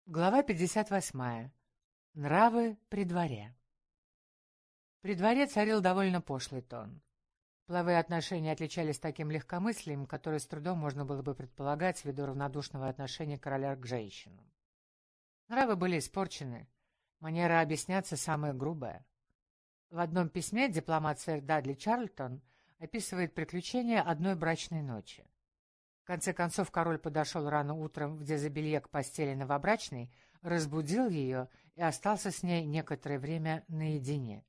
Глава 58. Нравы при дворе. При дворе царил довольно пошлый тон. Половые отношения отличались таким легкомыслием, которое с трудом можно было бы предполагать ввиду равнодушного отношения короля к женщинам. Нравы были испорчены, манера объясняться самая грубая. В одном письме дипломат сэр Дадли Чарльтон описывает приключения одной брачной ночи. В конце концов, король подошел рано утром в дезобелье к постели новобрачной, разбудил ее и остался с ней некоторое время наедине.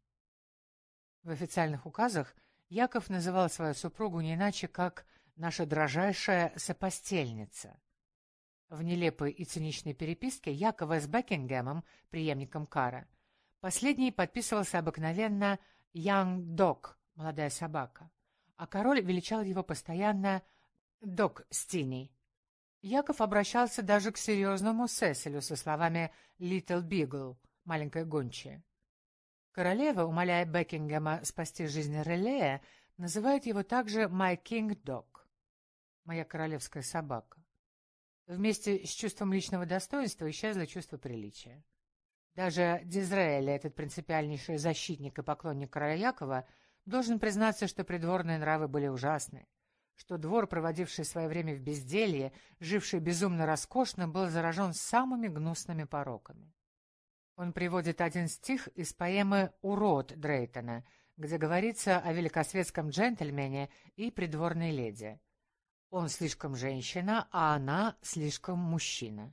В официальных указах Яков называл свою супругу не иначе, как «наша дрожайшая сопостельница». В нелепой и циничной переписке Якова с Бекингемом, преемником Кара, последний подписывался обыкновенно «young dog» — «молодая собака», а король величал его постоянно «Док Стини». Яков обращался даже к серьезному Сеселю со словами «Little Beagle» — «маленькая гончая». Королева, умоляя Бекингема спасти жизнь Релея, называет его также «My King Dog» — «моя королевская собака». Вместе с чувством личного достоинства исчезло чувство приличия. Даже Дизраэль, этот принципиальнейший защитник и поклонник короля Якова, должен признаться, что придворные нравы были ужасны, что двор, проводивший свое время в безделье, живший безумно роскошно, был заражен самыми гнусными пороками. Он приводит один стих из поэмы «Урод» Дрейтона, где говорится о великосветском джентльмене и придворной леди. Он слишком женщина, а она слишком мужчина.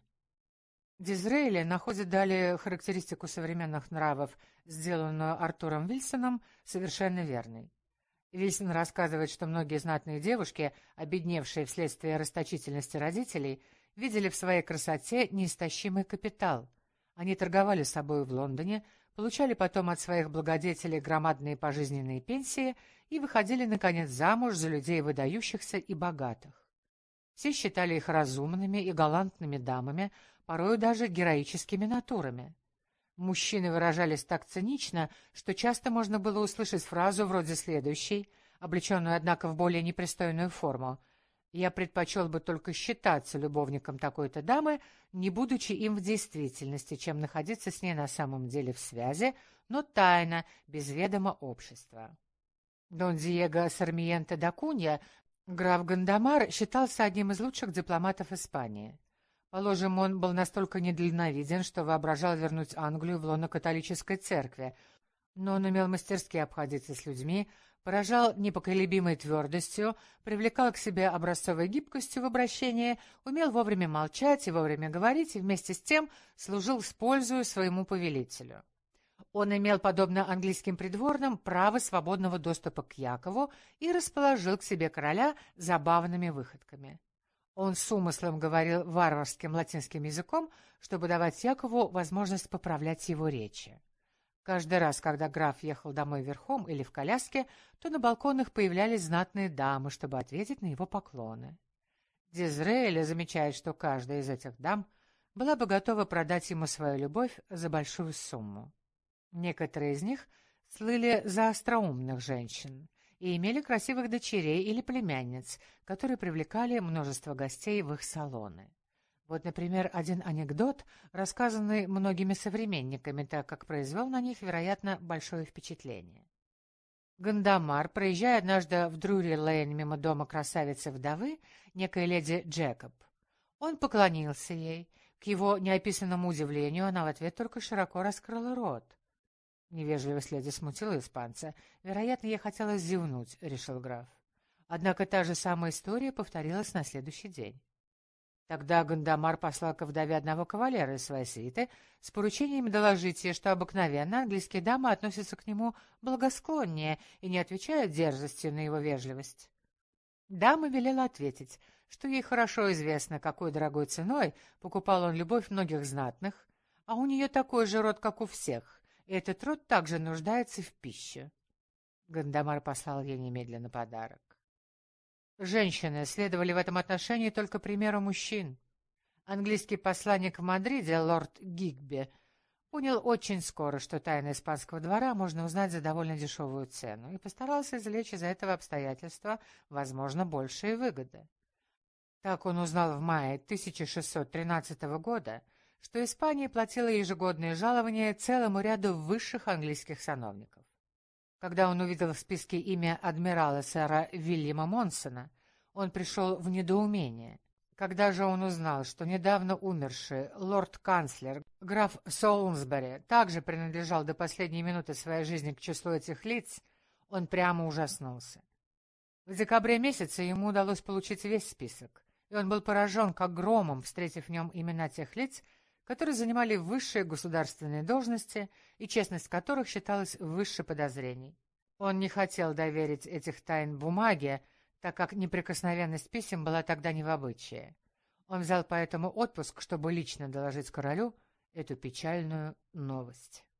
Дизраэль находит далее характеристику современных нравов, сделанную Артуром Вильсоном, совершенно верной. Вильсон рассказывает, что многие знатные девушки, обедневшие вследствие расточительности родителей, видели в своей красоте неистощимый капитал. Они торговали собой в Лондоне, получали потом от своих благодетелей громадные пожизненные пенсии и выходили, наконец, замуж за людей выдающихся и богатых. Все считали их разумными и галантными дамами, порою даже героическими натурами. Мужчины выражались так цинично, что часто можно было услышать фразу вроде следующей, облеченную, однако, в более непристойную форму: «Я предпочел бы только считаться любовником такой-то дамы, не будучи им в действительности, чем находиться с ней на самом деле в связи, но тайно, без ведома общества». Дон Диего Сармиенто да Кунья, граф Гондомар, считался одним из лучших дипломатов Испании. Положим, он был настолько недальновиден, что воображал вернуть Англию в лоно католической церкви, но он умел мастерски обходиться с людьми, поражал непоколебимой твердостью, привлекал к себе образцовой гибкостью в обращении, умел вовремя молчать и вовремя говорить, и вместе с тем служил с пользою своему повелителю. Он имел, подобно английским придворным, право свободного доступа к Якову и расположил к себе короля забавными выходками. Он с умыслом говорил варварским латинским языком, чтобы давать Якову возможность поправлять его речи. Каждый раз, когда граф ехал домой верхом или в коляске, то на балконах появлялись знатные дамы, чтобы ответить на его поклоны. Дизраэль замечает, что каждая из этих дам была бы готова продать ему свою любовь за большую сумму. Некоторые из них слыли за остроумных женщин и имели красивых дочерей или племянниц, которые привлекали множество гостей в их салоны. Вот, например, один анекдот, рассказанный многими современниками, так как произвел на них, вероятно, большое впечатление. Гондомар, проезжая однажды в Друри-Лейн мимо дома красавицы-вдовы, некой леди Джекоб, он поклонился ей. К его неописанному удивлению она в ответ только широко раскрыла рот. Невежливость леди смутила испанца. «Вероятно, я хотела зевнуть», — решил граф. Однако та же самая история повторилась на следующий день. Тогда Гондомар послал ко вдове одного кавалера из своей свиты с поручением доложить ей, что обыкновенно английские дамы относятся к нему благосклоннее и не отвечают дерзостью на его вежливость. Дама велела ответить, что ей хорошо известно, какой дорогой ценой покупал он любовь многих знатных, а у нее такой же род, как у всех, и этот род также нуждается в пище. Гондомар послал ей немедленно подарок. Женщины следовали в этом отношении только примеру мужчин. Английский посланник в Мадриде, лорд Гигби, понял очень скоро, что тайны испанского двора можно узнать за довольно дешевую цену, и постарался извлечь из этого обстоятельства, возможно, большие выгоды. Так он узнал в мае 1613 года, что Испания платила ежегодные жалования целому ряду высших английских сановников. Когда он увидел в списке имя адмирала сэра Вильяма Монсона, он пришел в недоумение. Когда же он узнал, что недавно умерший лорд-канцлер граф Солсбери также принадлежал до последней минуты своей жизни к числу этих лиц, он прямо ужаснулся. В декабре месяце ему удалось получить весь список, и он был поражен как громом, встретив в нем имена тех лиц, которые занимали высшие государственные должности и честность которых считалась выше подозрений. Он не хотел доверить этих тайн бумаге, так как неприкосновенность писем была тогда не в обычае. Он взял поэтому отпуск, чтобы лично доложить королю эту печальную новость.